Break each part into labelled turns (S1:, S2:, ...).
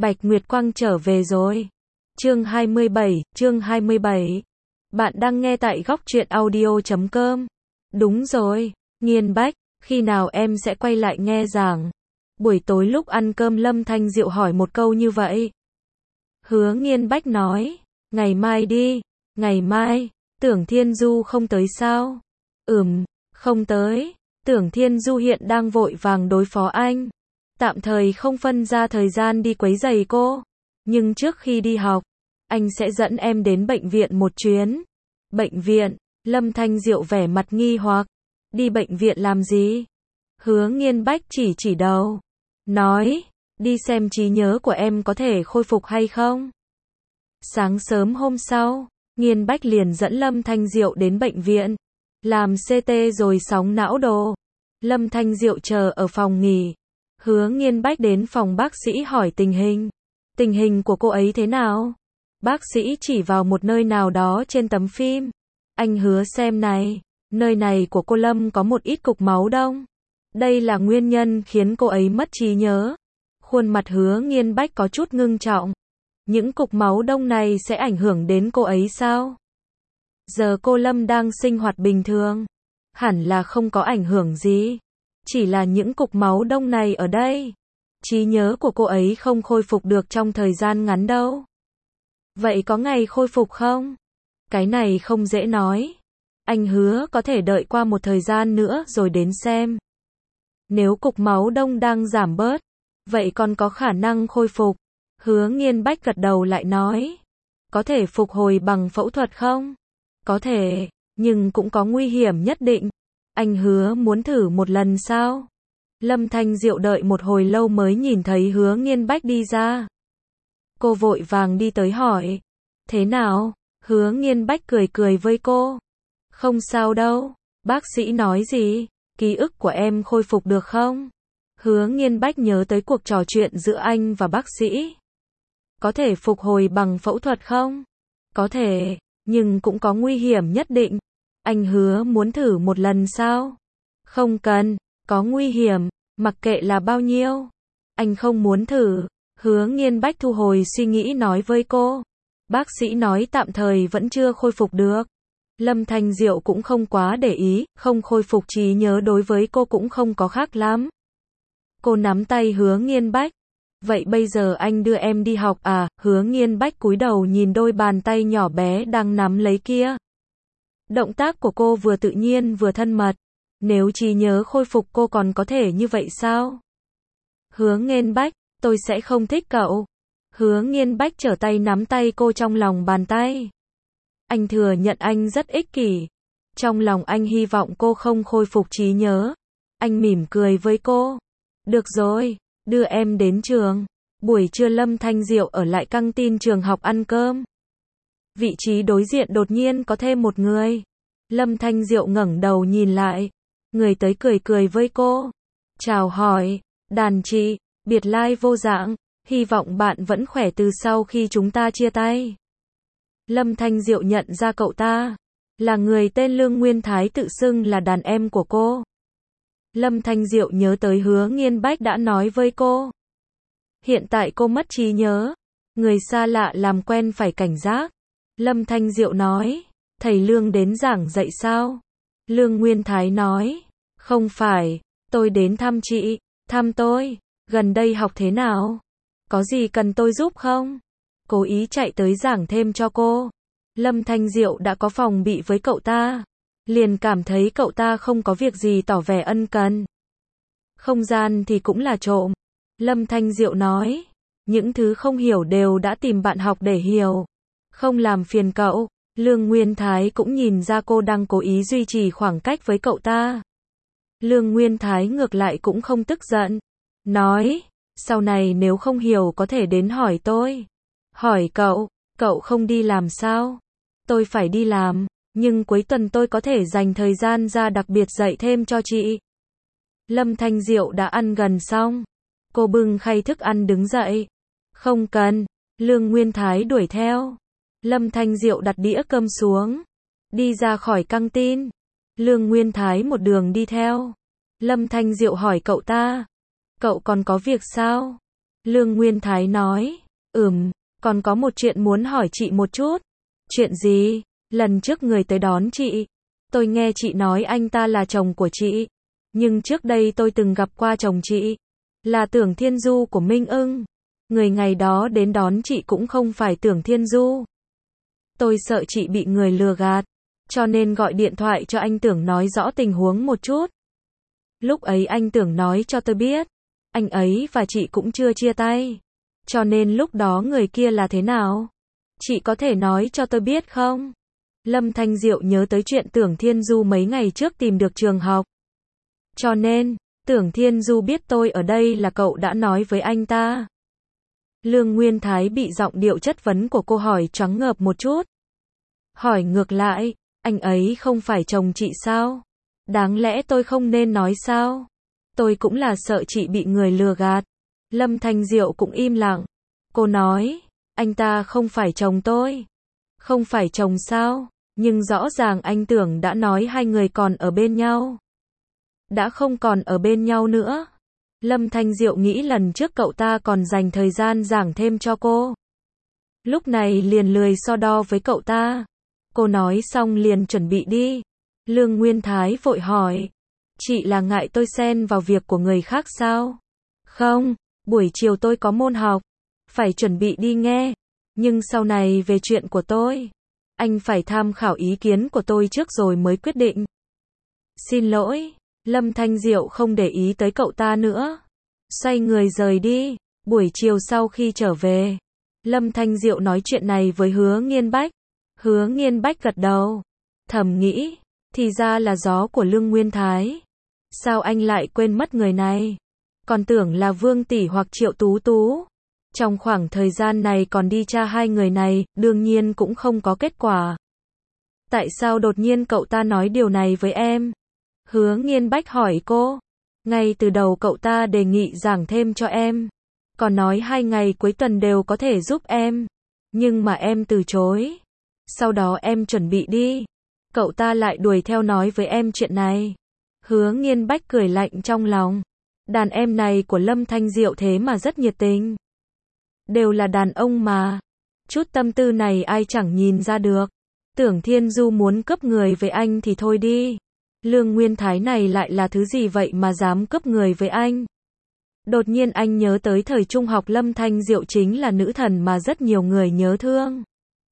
S1: Bạch Nguyệt Quang trở về rồi. Chương 27. Bạn đang nghe tại góc truyện audio.com. Đúng rồi, Nghiên Bách, khi nào em sẽ quay lại nghe giảng? Buổi tối lúc ăn cơm Lâm Thanh Diệu hỏi một câu như vậy. Hứa Nghiên Bách nói, ngày mai đi. Ngày mai, Tưởng Thiên Du không tới sao? Không tới. Tưởng Thiên Du hiện đang vội vàng đối phó anh. Tạm thời không phân ra thời gian đi quấy rầy cô. Nhưng trước khi đi học, anh sẽ dẫn em đến bệnh viện một chuyến. Bệnh viện? Lâm Thanh Diệu vẻ mặt nghi hoặc. Đi bệnh viện làm gì? Hứa Nghiên Bách chỉ đầu. Nói, đi xem trí nhớ của em có thể khôi phục hay không? Sáng sớm hôm sau, Nghiên Bách liền dẫn Lâm Thanh Diệu đến bệnh viện. Làm CT rồi sóng não đồ. Lâm Thanh Diệu chờ ở phòng nghỉ. Hứa Nghiên Bách đến phòng bác sĩ hỏi tình hình. Tình hình của cô ấy thế nào? Bác sĩ chỉ vào một nơi nào đó trên tấm phim. Anh Hứa xem này, nơi này của cô Lâm có một ít cục máu đông. Đây là nguyên nhân khiến cô ấy mất trí nhớ. Khuôn mặt Hứa Nghiên Bách có chút ngưng trọng. Những cục máu đông này sẽ ảnh hưởng đến cô ấy sao? Giờ cô Lâm đang sinh hoạt bình thường. Hẳn là không có ảnh hưởng gì. Chỉ là những cục máu đông này ở đây. Trí nhớ của cô ấy không khôi phục được trong thời gian ngắn đâu. Vậy có ngày khôi phục không? Cái này không dễ nói. Anh Hứa có thể đợi qua một thời gian nữa rồi đến xem. Nếu cục máu đông đang giảm bớt, vậy còn có khả năng khôi phục. Hứa Nghiên Bách gật đầu lại nói. Có thể phục hồi bằng phẫu thuật không? Có thể, nhưng cũng có nguy hiểm nhất định. Anh Hứa muốn thử một lần sao? Lâm Thanh Diệu đợi một hồi lâu mới nhìn thấy Hứa Nghiên Bách đi ra. Cô vội vàng đi tới hỏi. Thế nào? Hứa Nghiên Bách cười với cô. Không sao đâu. Bác sĩ nói gì? Ký ức của em khôi phục được không? Hứa Nghiên Bách nhớ tới cuộc trò chuyện giữa anh và bác sĩ. Có thể phục hồi bằng phẫu thuật không? Có thể, nhưng cũng có nguy hiểm nhất định. Anh Hứa muốn thử một lần sao? Không cần, có nguy hiểm, mặc kệ là bao nhiêu. Anh không muốn thử. Hứa Nghiên Bách thu hồi suy nghĩ nói với cô. Bác sĩ nói tạm thời vẫn chưa khôi phục được. Lâm Thanh Diệu cũng không quá để ý, không khôi phục trí nhớ đối với cô cũng không có khác lắm. Cô nắm tay Hứa Nghiên Bách. Vậy bây giờ anh đưa em đi học à? Hứa Nghiên Bách cúi đầu nhìn đôi bàn tay nhỏ bé đang nắm lấy kia. Động tác của cô vừa tự nhiên vừa thân mật. Nếu trí nhớ khôi phục cô còn có thể như vậy sao? Hứa Nghiên Bách, tôi sẽ không thích cậu. Hứa Nghiên Bách trở tay nắm tay cô trong lòng bàn tay. Anh thừa nhận anh rất ích kỷ. Trong lòng anh hy vọng cô không khôi phục trí nhớ. Anh mỉm cười với cô. Được rồi, đưa em đến trường. Buổi trưa Lâm Thanh Diệu ở lại căng tin trường học ăn cơm. Vị trí đối diện đột nhiên có thêm một người. Lâm Thanh Diệu ngẩng đầu nhìn lại. Người tới cười với cô. Chào hỏi, đàn chị, biệt lai vô dạng. Hy vọng bạn vẫn khỏe từ sau khi chúng ta chia tay. Lâm Thanh Diệu nhận ra cậu ta. Là người tên Lương Nguyên Thái tự xưng là đàn em của cô. Lâm Thanh Diệu nhớ tới Hứa Nghiên Bách đã nói với cô. Hiện tại cô mất trí nhớ. Người xa lạ làm quen phải cảnh giác. Lâm Thanh Diệu nói. Thầy Lương đến giảng dạy sao? Lương Nguyên Thái nói. Không phải, tôi đến thăm chị. Thăm tôi. Gần đây học thế nào? Có gì cần tôi giúp không? Cố ý chạy tới giảng thêm cho cô. Lâm Thanh Diệu đã có phòng bị với cậu ta. Liền cảm thấy cậu ta không có việc gì tỏ vẻ ân cần. Không gian thì cũng là trộm. Lâm Thanh Diệu nói. Những thứ không hiểu đều đã tìm bạn học để hiểu. Không làm phiền cậu. Lương Nguyên Thái cũng nhìn ra cô đang cố ý duy trì khoảng cách với cậu ta. Lương Nguyên Thái ngược lại cũng không tức giận. Nói. Sau này nếu không hiểu có thể đến hỏi tôi. Hỏi cậu. Cậu không đi làm sao? Tôi phải đi làm. Nhưng cuối tuần tôi có thể dành thời gian ra đặc biệt dạy thêm cho chị. Lâm Thanh Diệu đã ăn gần xong. Cô bưng khay thức ăn đứng dậy. Không cần. Lương Nguyên Thái đuổi theo. Lâm Thanh Diệu đặt đĩa cơm xuống. Đi ra khỏi căng tin. Lương Nguyên Thái một đường đi theo. Lâm Thanh Diệu hỏi cậu ta. Cậu còn có việc sao? Lương Nguyên Thái nói, còn có một chuyện muốn hỏi chị một chút. Chuyện gì? Lần trước người tới đón chị, tôi nghe chị nói anh ta là chồng của chị. Nhưng trước đây tôi từng gặp qua chồng chị, là Tưởng Thiên Du của Minh Ưng. Người ngày đó đến đón chị cũng không phải Tưởng Thiên Du. Tôi sợ chị bị người lừa gạt, cho nên gọi điện thoại cho anh Tưởng nói rõ tình huống một chút. Lúc ấy anh Tưởng nói cho tôi biết, anh ấy và chị cũng chưa chia tay. Cho nên lúc đó người kia là thế nào? Chị có thể nói cho tôi biết không? Lâm Thanh Diệu nhớ tới chuyện Tưởng Thiên Du mấy ngày trước tìm được trường học. Cho nên, Tưởng Thiên Du biết tôi ở đây là cậu đã nói với anh ta. Lương Nguyên Thái bị giọng điệu chất vấn của cô hỏi choáng ngợp một chút. Hỏi ngược lại, anh ấy không phải chồng chị sao? Đáng lẽ tôi không nên nói sao? Tôi cũng là sợ chị bị người lừa gạt. Lâm Thanh Diệu cũng im lặng. Cô nói, anh ta không phải chồng tôi. Không phải chồng sao? Nhưng rõ ràng anh Tưởng đã nói hai người còn ở bên nhau. Đã không còn ở bên nhau nữa. Lâm Thanh Diệu nghĩ lần trước cậu ta còn dành thời gian giảng thêm cho cô. Lúc này liền lười so đo với cậu ta. Cô nói xong liền chuẩn bị đi. Lương Nguyên Thái vội hỏi, chị là ngại tôi xen vào việc của người khác sao? Không, buổi chiều tôi có môn học, phải chuẩn bị đi nghe. Nhưng sau này về chuyện của tôi, anh phải tham khảo ý kiến của tôi trước rồi mới quyết định. Xin lỗi. Lâm Thanh Diệu không để ý tới cậu ta nữa. Xoay người rời đi. Buổi chiều sau khi trở về, Lâm Thanh Diệu nói chuyện này với Hứa Nghiên Bách. Hứa Nghiên Bách gật đầu. Thầm nghĩ, thì ra là gió của Lương Nguyên Thái. Sao anh lại quên mất người này? Còn tưởng là Vương Tỷ hoặc Triệu Tú Tú. Trong khoảng thời gian này còn đi tra hai người này, đương nhiên cũng không có kết quả. Tại sao đột nhiên cậu ta nói điều này với em? Hứa Nghiên Bách hỏi cô. Ngay từ đầu cậu ta đề nghị giảng thêm cho em. Còn nói 2 ngày cuối tuần đều có thể giúp em. Nhưng mà em từ chối. Sau đó em chuẩn bị đi. Cậu ta lại đuổi theo nói với em chuyện này. Hứa Nghiên Bách cười lạnh trong lòng. Đàn em này của Lâm Thanh Diệu thế mà rất nhiệt tình. Đều là đàn ông mà. Chút tâm tư này ai chẳng nhìn ra được. Tưởng Thiên Du muốn cướp người với anh thì thôi đi. Lương Nguyên Thái này lại là thứ gì vậy mà dám cướp người với anh? Đột nhiên anh nhớ tới thời trung học Lâm Thanh Diệu chính là nữ thần mà rất nhiều người nhớ thương.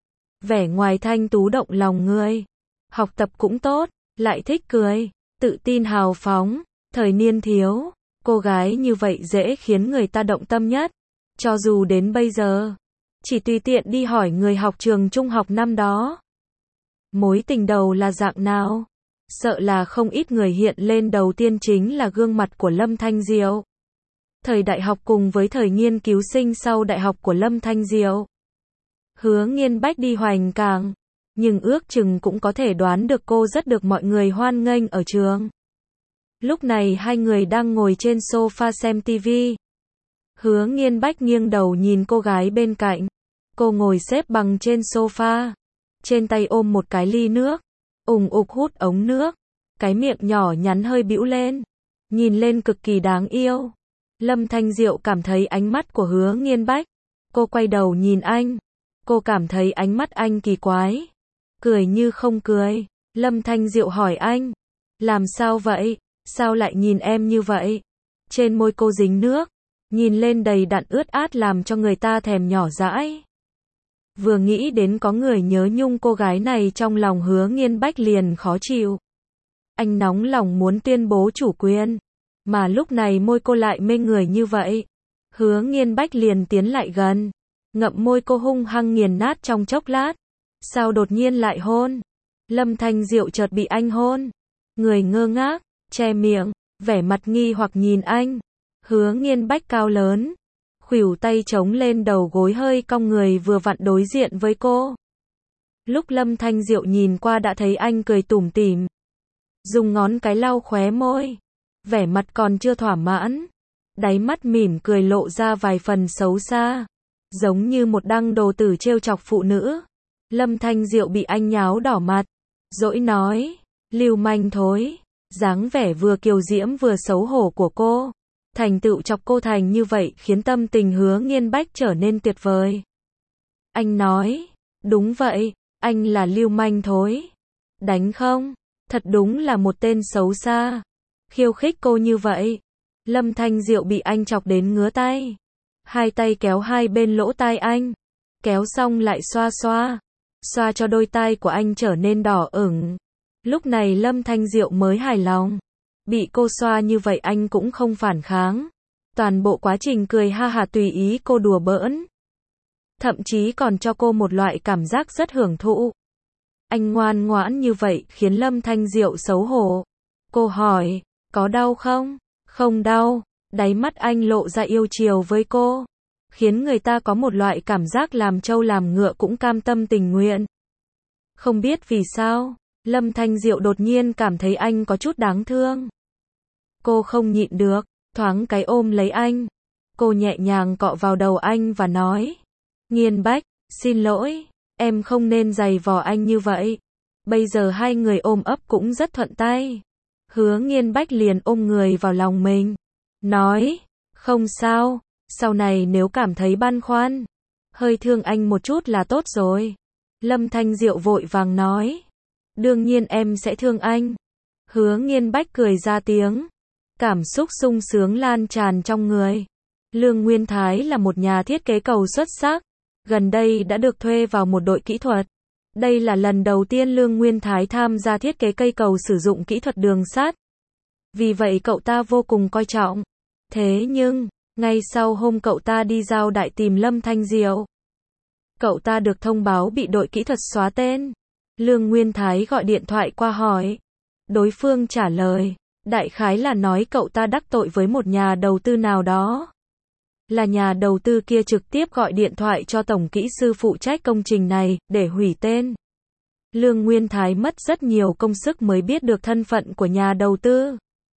S1: Vẻ ngoài thanh tú động lòng người. Học tập cũng tốt, lại thích cười, tự tin hào phóng, thời niên thiếu. Cô gái như vậy dễ khiến người ta động tâm nhất. Cho dù đến bây giờ, chỉ tùy tiện đi hỏi người học trường trung học năm đó. Mối tình đầu là dạng nào? Sợ là không ít người hiện lên đầu tiên chính là gương mặt của Lâm Thanh Diệu. Thời đại học cùng với thời nghiên cứu sinh sau đại học của Lâm Thanh Diệu. Hứa Nghiên Bách đi hoành càng, nhưng ước chừng cũng có thể đoán được cô rất được mọi người hoan nghênh ở trường. Lúc này hai người đang ngồi trên sofa xem TV. Hứa Nghiên Bách nghiêng đầu nhìn cô gái bên cạnh. Cô ngồi xếp bằng trên sofa. Trên tay ôm một cái ly nước. Ùng ục hút ống nước. Cái miệng nhỏ nhắn hơi bĩu lên. Nhìn lên cực kỳ đáng yêu. Lâm Thanh Diệu cảm thấy ánh mắt của Hứa Nghiên Bách. Cô quay đầu nhìn anh. Cô cảm thấy ánh mắt anh kỳ quái. Cười như không cười. Lâm Thanh Diệu hỏi anh. Làm sao vậy? Sao lại nhìn em như vậy? Trên môi cô dính nước. Nhìn lên đầy đặn ướt át làm cho người ta thèm nhỏ dãi. Vừa nghĩ đến có người nhớ nhung cô gái này trong lòng Hứa Nghiên Bách liền khó chịu. Anh nóng lòng muốn tuyên bố chủ quyền. Mà lúc này môi cô lại mê người như vậy. Hứa Nghiên Bách liền tiến lại gần. Ngậm môi cô hung hăng nghiền nát trong chốc lát. Sao đột nhiên lại hôn? Lâm Thanh Diệu chợt bị anh hôn. Người ngơ ngác, che miệng, vẻ mặt nghi hoặc nhìn anh. Hứa Nghiên Bách cao lớn. Khuỷu tay chống lên đầu gối hơi cong người vừa vặn đối diện với cô. Lúc Lâm Thanh Diệu nhìn qua đã thấy anh cười tủm tỉm. Dùng ngón cái lau khóe môi. Vẻ mặt còn chưa thỏa mãn. Đáy mắt mỉm cười lộ ra vài phần xấu xa. Giống như một đăng đồ tử trêu chọc phụ nữ. Lâm Thanh Diệu bị anh nháo đỏ mặt. Dỗi nói. Lưu manh thối. Dáng vẻ vừa kiều diễm vừa xấu hổ của cô. Thành tựu chọc cô thành như vậy khiến tâm tình Hứa Nghiên Bách trở nên tuyệt vời. Anh nói, đúng vậy, anh là lưu manh thối. Đánh không? Thật đúng là một tên xấu xa. Khiêu khích cô như vậy. Lâm Thanh Diệu bị anh chọc đến ngứa tay. Hai tay kéo hai bên lỗ tai anh. Kéo xong lại xoa xoa. Xoa cho đôi tai của anh trở nên đỏ ửng. Lúc này Lâm Thanh Diệu mới hài lòng. Bị cô xoa như vậy anh cũng không phản kháng. Toàn bộ quá trình cười ha hả tùy ý cô đùa bỡn. Thậm chí còn cho cô một loại cảm giác rất hưởng thụ. Anh ngoan ngoãn như vậy khiến Lâm Thanh Diệu xấu hổ. Cô hỏi, có đau không? Không đau. Đáy mắt anh lộ ra yêu chiều với cô. Khiến người ta có một loại cảm giác làm trâu làm ngựa cũng cam tâm tình nguyện. Không biết vì sao, Lâm Thanh Diệu đột nhiên cảm thấy anh có chút đáng thương. Cô không nhịn được, thoáng cái ôm lấy anh. Cô nhẹ nhàng cọ vào đầu anh và nói, Nghiên Bách, xin lỗi, em không nên giày vò anh như vậy. Bây giờ hai người ôm ấp cũng rất thuận tay. Hứa Nghiên Bách liền ôm người vào lòng mình. Nói, không sao, sau này nếu cảm thấy băn khoăn, hơi thương anh một chút là tốt rồi. Lâm Thanh Diệu vội vàng nói, đương nhiên em sẽ thương anh. Hứa Nghiên Bách cười ra tiếng. Cảm xúc sung sướng lan tràn trong người. Lương Nguyên Thái là một nhà thiết kế cầu xuất sắc. Gần đây đã được thuê vào một đội kỹ thuật. Đây là lần đầu tiên Lương Nguyên Thái tham gia thiết kế cây cầu sử dụng kỹ thuật đường sắt. Vì vậy cậu ta vô cùng coi trọng. Thế nhưng, ngay sau hôm cậu ta đi giao đại tìm Lâm Thanh Diệu, cậu ta được thông báo bị đội kỹ thuật xóa tên. Lương Nguyên Thái gọi điện thoại qua hỏi. Đối phương trả lời, đại khái là nói cậu ta đắc tội với một nhà đầu tư nào đó. Là nhà đầu tư kia trực tiếp gọi điện thoại cho tổng kỹ sư phụ trách công trình này, để hủy tên. Lương Nguyên Thái mất rất nhiều công sức mới biết được thân phận của nhà đầu tư.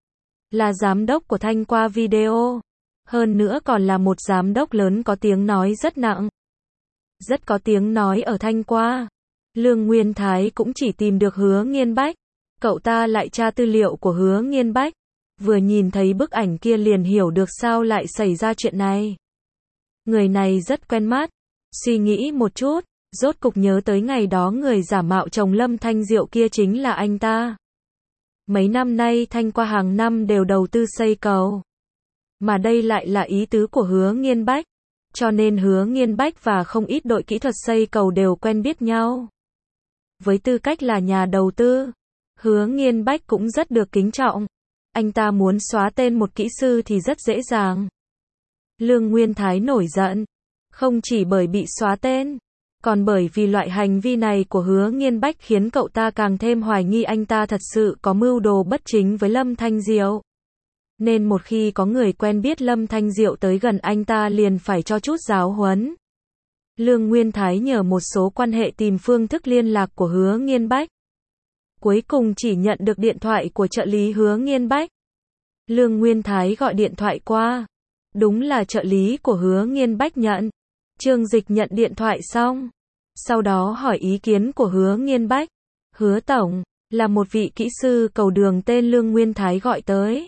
S1: Là giám đốc của Thanh Qua Video. Hơn nữa còn là một giám đốc lớn có tiếng nói rất nặng. Rất có tiếng nói ở Thanh Qua. Lương Nguyên Thái cũng chỉ tìm được Hứa Nghiên Bách. Cậu ta lại tra tư liệu của Hứa Nghiên Bách. Vừa nhìn thấy bức ảnh kia liền hiểu được sao lại xảy ra chuyện này. Người này rất quen mắt. Suy nghĩ một chút, rốt cục nhớ tới ngày đó người giả mạo chồng Lâm Thanh Diệu kia chính là anh ta. Mấy năm nay Thanh Qua hàng năm đều đầu tư xây cầu. Mà đây lại là ý tứ của Hứa Nghiên Bách. Cho nên Hứa Nghiên Bách và không ít đội kỹ thuật xây cầu đều quen biết nhau. Với tư cách là nhà đầu tư, Hứa Nghiên Bách cũng rất được kính trọng. Anh ta muốn xóa tên một kỹ sư thì rất dễ dàng. Lương Nguyên Thái nổi giận. Không chỉ bởi bị xóa tên, còn bởi vì loại hành vi này của Hứa Nghiên Bách khiến cậu ta càng thêm hoài nghi anh ta thật sự có mưu đồ bất chính với Lâm Thanh Diệu. Nên một khi có người quen biết Lâm Thanh Diệu tới gần anh ta liền phải cho chút giáo huấn. Lương Nguyên Thái nhờ một số quan hệ tìm phương thức liên lạc của Hứa Nghiên Bách. Cuối cùng chỉ nhận được điện thoại của trợ lý Hứa Nghiên Bách. Lương Nguyên Thái gọi điện thoại qua. Đúng là trợ lý của Hứa Nghiên Bách nhận. Trương Dịch nhận điện thoại xong. Sau đó hỏi ý kiến của Hứa Nghiên Bách. Hứa tổng, là một vị kỹ sư cầu đường tên Lương Nguyên Thái gọi tới.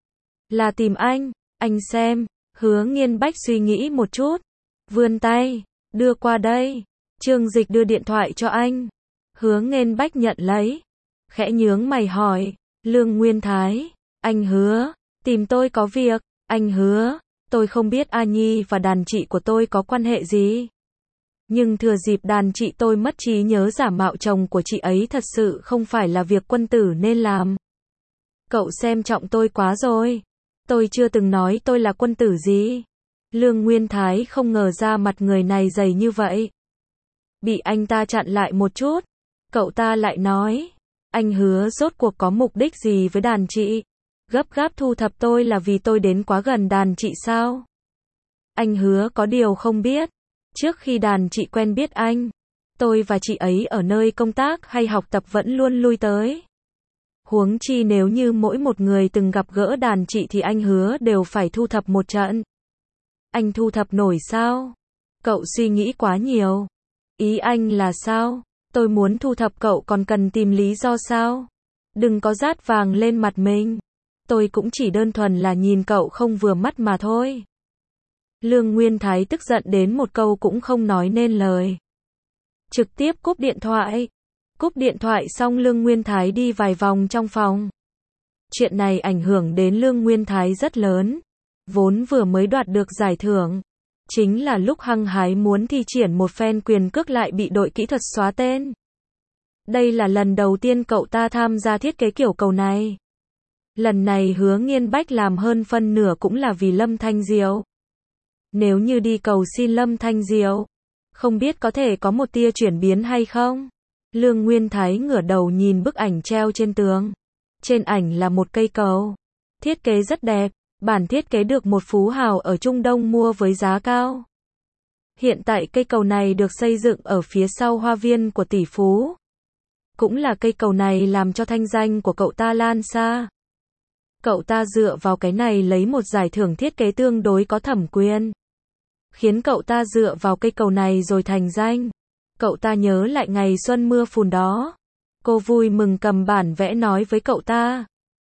S1: Là tìm anh xem. Hứa Nghiên Bách suy nghĩ một chút. Vươn tay, đưa qua đây. Trương Dịch đưa điện thoại cho anh. Hứa Nghiên Bách nhận lấy. Khẽ nhướng mày hỏi, Lương Nguyên Thái, anh Hứa, tìm tôi có việc. Anh Hứa, tôi không biết A Nhi và đàn chị của tôi có quan hệ gì. Nhưng thừa dịp đàn chị tôi mất trí nhớ giả mạo chồng của chị ấy thật sự không phải là việc quân tử nên làm. Cậu xem trọng tôi quá rồi. Tôi chưa từng nói tôi là quân tử gì. Lương Nguyên Thái không ngờ ra mặt người này dày như vậy. Bị anh ta chặn lại một chút. Cậu ta lại nói, anh Hứa rốt cuộc có mục đích gì với đàn chị? Gấp gáp thu thập tôi là vì tôi đến quá gần đàn chị sao? Anh Hứa có điều không biết. Trước khi đàn chị quen biết anh, tôi và chị ấy ở nơi công tác hay học tập vẫn luôn lui tới. Huống chi nếu như mỗi một người từng gặp gỡ đàn chị thì anh Hứa đều phải thu thập một trận. Anh thu thập nổi sao? Cậu suy nghĩ quá nhiều. Ý anh là sao? Tôi muốn thu thập cậu còn cần tìm lý do sao? Đừng có dát vàng lên mặt mình. Tôi cũng chỉ đơn thuần là nhìn cậu không vừa mắt mà thôi. Lương Nguyên Thái tức giận đến một câu cũng không nói nên lời. Trực tiếp cúp điện thoại. Cúp điện thoại xong Lương Nguyên Thái đi vài vòng trong phòng. Chuyện này ảnh hưởng đến Lương Nguyên Thái rất lớn. Vốn vừa mới đoạt được giải thưởng. Chính là lúc hăng hái muốn thi triển một phen quyền cước lại bị đội kỹ thuật xóa tên. Đây là lần đầu tiên cậu ta tham gia thiết kế kiểu cầu này. Lần này Hứa Nghiên Bách làm hơn phân nửa cũng là vì Lâm Thanh Diệu. Nếu như đi cầu xin Lâm Thanh Diệu, không biết có thể có một tia chuyển biến hay không? Lương Nguyên Thái ngửa đầu nhìn bức ảnh treo trên tường. Trên ảnh là một cây cầu. Thiết kế rất đẹp, bản thiết kế được một phú hào ở Trung Đông mua với giá cao. Hiện tại cây cầu này được xây dựng ở phía sau hoa viên của tỷ phú. Cũng là cây cầu này làm cho thanh danh của cậu ta lan xa. Cậu ta dựa vào cái này lấy một giải thưởng thiết kế tương đối có thẩm quyền. Khiến cậu ta dựa vào cây cầu này rồi thành danh. Cậu ta nhớ lại ngày xuân mưa phùn đó. Cô vui mừng cầm bản vẽ nói với cậu ta.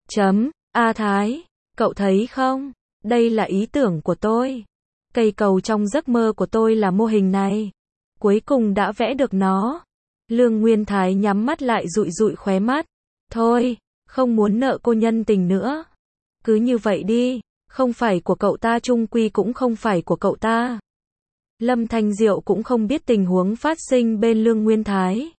S1: A Thái, cậu thấy không? Đây là ý tưởng của tôi. Cây cầu trong giấc mơ của tôi là mô hình này. Cuối cùng đã vẽ được nó. Lương Nguyên Thái nhắm mắt lại dụi dụi khóe mắt. Thôi, không muốn nợ cô nhân tình nữa. Cứ như vậy đi, không phải của cậu ta chung quy cũng không phải của cậu ta. Lâm Thanh Diệu cũng không biết tình huống phát sinh bên Lương Nguyên Thái.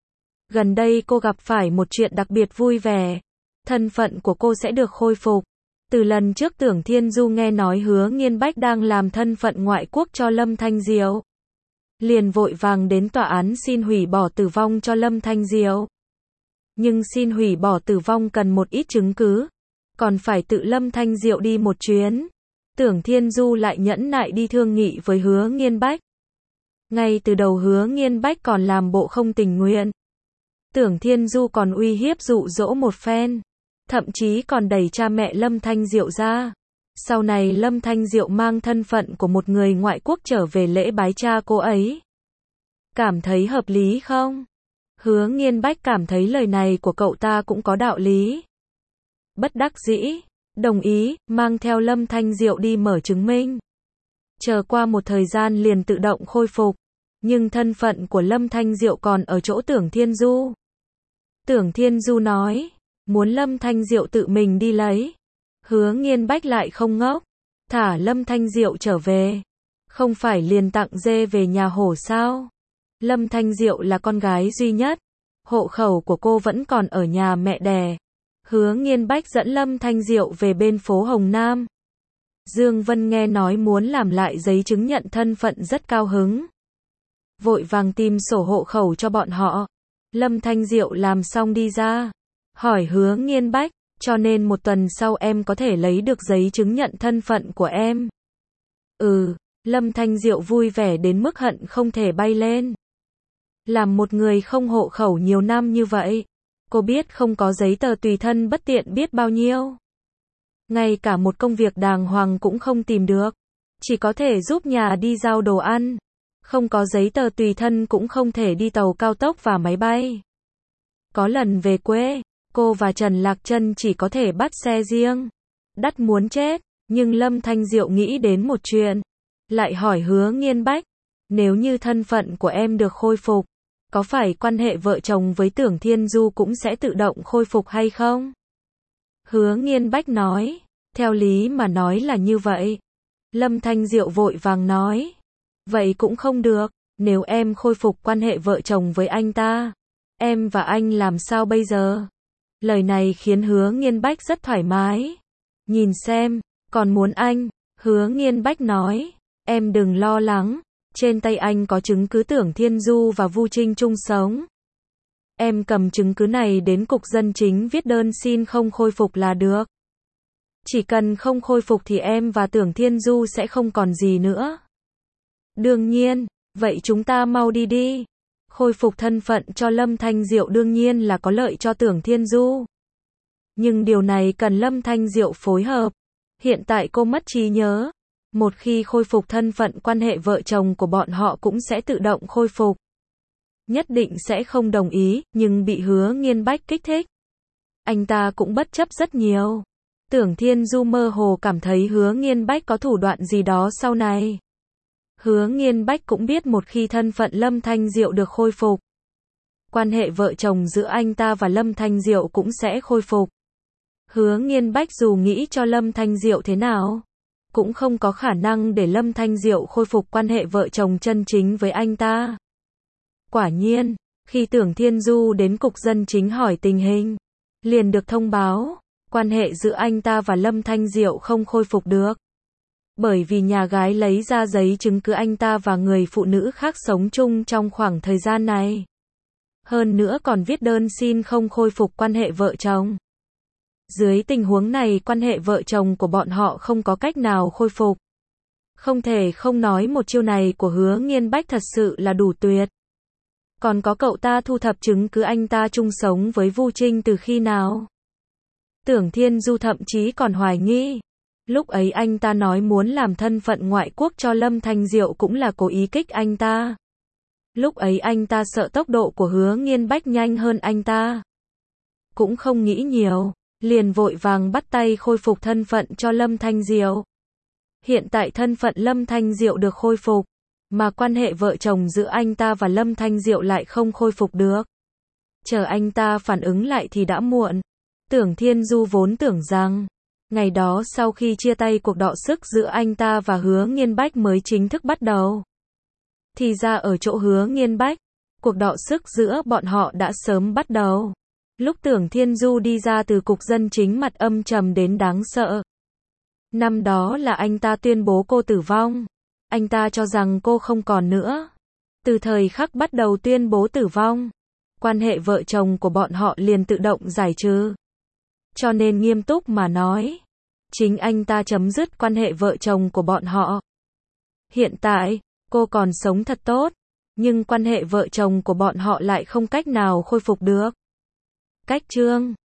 S1: Gần đây cô gặp phải một chuyện đặc biệt vui vẻ. Thân phận của cô sẽ được khôi phục. Từ lần trước Tưởng Thiên Du nghe nói Hứa Nghiên Bách đang làm thân phận ngoại quốc cho Lâm Thanh Diệu. Liền vội vàng đến tòa án xin hủy bỏ tử vong cho Lâm Thanh Diệu. Nhưng xin hủy bỏ tử vong cần một ít chứng cứ. Còn phải tự Lâm Thanh Diệu đi một chuyến. Tưởng Thiên Du lại nhẫn nại đi thương nghị với Hứa Nghiên Bách. Ngay từ đầu Hứa Nghiên Bách còn làm bộ không tình nguyện. Tưởng Thiên Du còn uy hiếp dụ dỗ một phen. Thậm chí còn đẩy cha mẹ Lâm Thanh Diệu ra. Sau này Lâm Thanh Diệu mang thân phận của một người ngoại quốc trở về lễ bái cha cô ấy. Cảm thấy hợp lý không? Hứa Nghiên Bách cảm thấy lời này của cậu ta cũng có đạo lý. Bất đắc dĩ, đồng ý, mang theo Lâm Thanh Diệu đi mở chứng minh. Chờ qua một thời gian liền tự động khôi phục. Nhưng thân phận của Lâm Thanh Diệu còn ở chỗ Tưởng Thiên Du. Tưởng Thiên Du nói, muốn Lâm Thanh Diệu tự mình đi lấy. Hứa Nghiên Bách lại không ngốc. Thả Lâm Thanh Diệu trở về. Không phải liền tặng dê về nhà hổ sao? Lâm Thanh Diệu là con gái duy nhất. Hộ khẩu của cô vẫn còn ở nhà mẹ đẻ. Hứa Nghiên Bách dẫn Lâm Thanh Diệu về bên phố Hồng Nam. Dương Vân nghe nói muốn làm lại giấy chứng nhận thân phận rất cao hứng. Vội vàng tìm sổ hộ khẩu cho bọn họ. Lâm Thanh Diệu làm xong đi ra. Hỏi Hứa Nghiên Bách, cho nên một tuần sau em có thể lấy được giấy chứng nhận thân phận của em. Lâm Thanh Diệu vui vẻ đến mức hận không thể bay lên. Làm một người không hộ khẩu nhiều năm như vậy. Cô biết không có giấy tờ tùy thân bất tiện biết bao nhiêu. Ngay cả một công việc đàng hoàng cũng không tìm được. Chỉ có thể giúp nhà đi giao đồ ăn. Không có giấy tờ tùy thân cũng không thể đi tàu cao tốc và máy bay. Có lần về quê, cô và Trần Lạc Trân chỉ có thể bắt xe riêng. Đắt muốn chết, nhưng Lâm Thanh Diệu nghĩ đến một chuyện. Lại hỏi Hứa Nghiên Bách, nếu như thân phận của em được khôi phục, có phải quan hệ vợ chồng với Tưởng Thiên Du cũng sẽ tự động khôi phục hay không? Hứa Nghiên Bách nói, theo lý mà nói là như vậy. Lâm Thanh Diệu vội vàng nói, vậy cũng không được, nếu em khôi phục quan hệ vợ chồng với anh ta, em và anh làm sao bây giờ? Lời này khiến Hứa Nghiên Bách rất thoải mái. Nhìn xem, còn muốn anh? Hứa Nghiên Bách nói, em đừng lo lắng, trên tay anh có chứng cứ Tưởng Thiên Du và Vu Trinh chung sống. Em cầm chứng cứ này đến cục dân chính viết đơn xin không khôi phục là được. Chỉ cần không khôi phục thì em và Tưởng Thiên Du sẽ không còn gì nữa. Đương nhiên, vậy chúng ta mau đi đi. Khôi phục thân phận cho Lâm Thanh Diệu đương nhiên là có lợi cho Tưởng Thiên Du. Nhưng điều này cần Lâm Thanh Diệu phối hợp. Hiện tại cô mất trí nhớ. Một khi khôi phục thân phận quan hệ vợ chồng của bọn họ cũng sẽ tự động khôi phục. Nhất định sẽ không đồng ý, nhưng bị Hứa Nghiên Bách kích thích. Anh ta cũng bất chấp rất nhiều. Tưởng Thiên Du mơ hồ cảm thấy Hứa Nghiên Bách có thủ đoạn gì đó sau này. Hứa Nghiên Bách cũng biết một khi thân phận Lâm Thanh Diệu được khôi phục, quan hệ vợ chồng giữa anh ta và Lâm Thanh Diệu cũng sẽ khôi phục. Hứa Nghiên Bách dù nghĩ cho Lâm Thanh Diệu thế nào, cũng không có khả năng để Lâm Thanh Diệu khôi phục quan hệ vợ chồng chân chính với anh ta. Quả nhiên, khi Tưởng Thiên Du đến cục dân chính hỏi tình hình, liền được thông báo, quan hệ giữa anh ta và Lâm Thanh Diệu không khôi phục được. Bởi vì nhà gái lấy ra giấy chứng cứ anh ta và người phụ nữ khác sống chung trong khoảng thời gian này. Hơn nữa còn viết đơn xin không khôi phục quan hệ vợ chồng. Dưới tình huống này quan hệ vợ chồng của bọn họ không có cách nào khôi phục. Không thể không nói một chiêu này của Hứa Nghiên Bách thật sự là đủ tuyệt. Còn có cậu ta thu thập chứng cứ anh ta chung sống với Vu Trinh từ khi nào? Tưởng Thiên Du thậm chí còn hoài nghi. Lúc ấy anh ta nói muốn làm thân phận ngoại quốc cho Lâm Thanh Diệu cũng là cố ý kích anh ta. Lúc ấy anh ta sợ tốc độ của Hứa Nghiên Bách nhanh hơn anh ta. Cũng không nghĩ nhiều, liền vội vàng bắt tay khôi phục thân phận cho Lâm Thanh Diệu. Hiện tại thân phận Lâm Thanh Diệu được khôi phục, mà quan hệ vợ chồng giữa anh ta và Lâm Thanh Diệu lại không khôi phục được. Chờ anh ta phản ứng lại thì đã muộn. Tưởng Thiên Du vốn tưởng rằng, ngày đó sau khi chia tay cuộc đọ sức giữa anh ta và Hứa Nghiên Bách mới chính thức bắt đầu. Thì ra ở chỗ Hứa Nghiên Bách, cuộc đọ sức giữa bọn họ đã sớm bắt đầu. Lúc Tưởng Thiên Du đi ra từ cục dân chính mặt âm trầm đến đáng sợ. Năm đó là anh ta tuyên bố cô tử vong. Anh ta cho rằng cô không còn nữa. Từ thời khắc bắt đầu tuyên bố tử vong, quan hệ vợ chồng của bọn họ liền tự động giải trừ. Cho nên nghiêm túc mà nói, chính anh ta chấm dứt quan hệ vợ chồng của bọn họ. Hiện tại, cô còn sống thật tốt, nhưng quan hệ vợ chồng của bọn họ lại không cách nào khôi phục được. Cách chương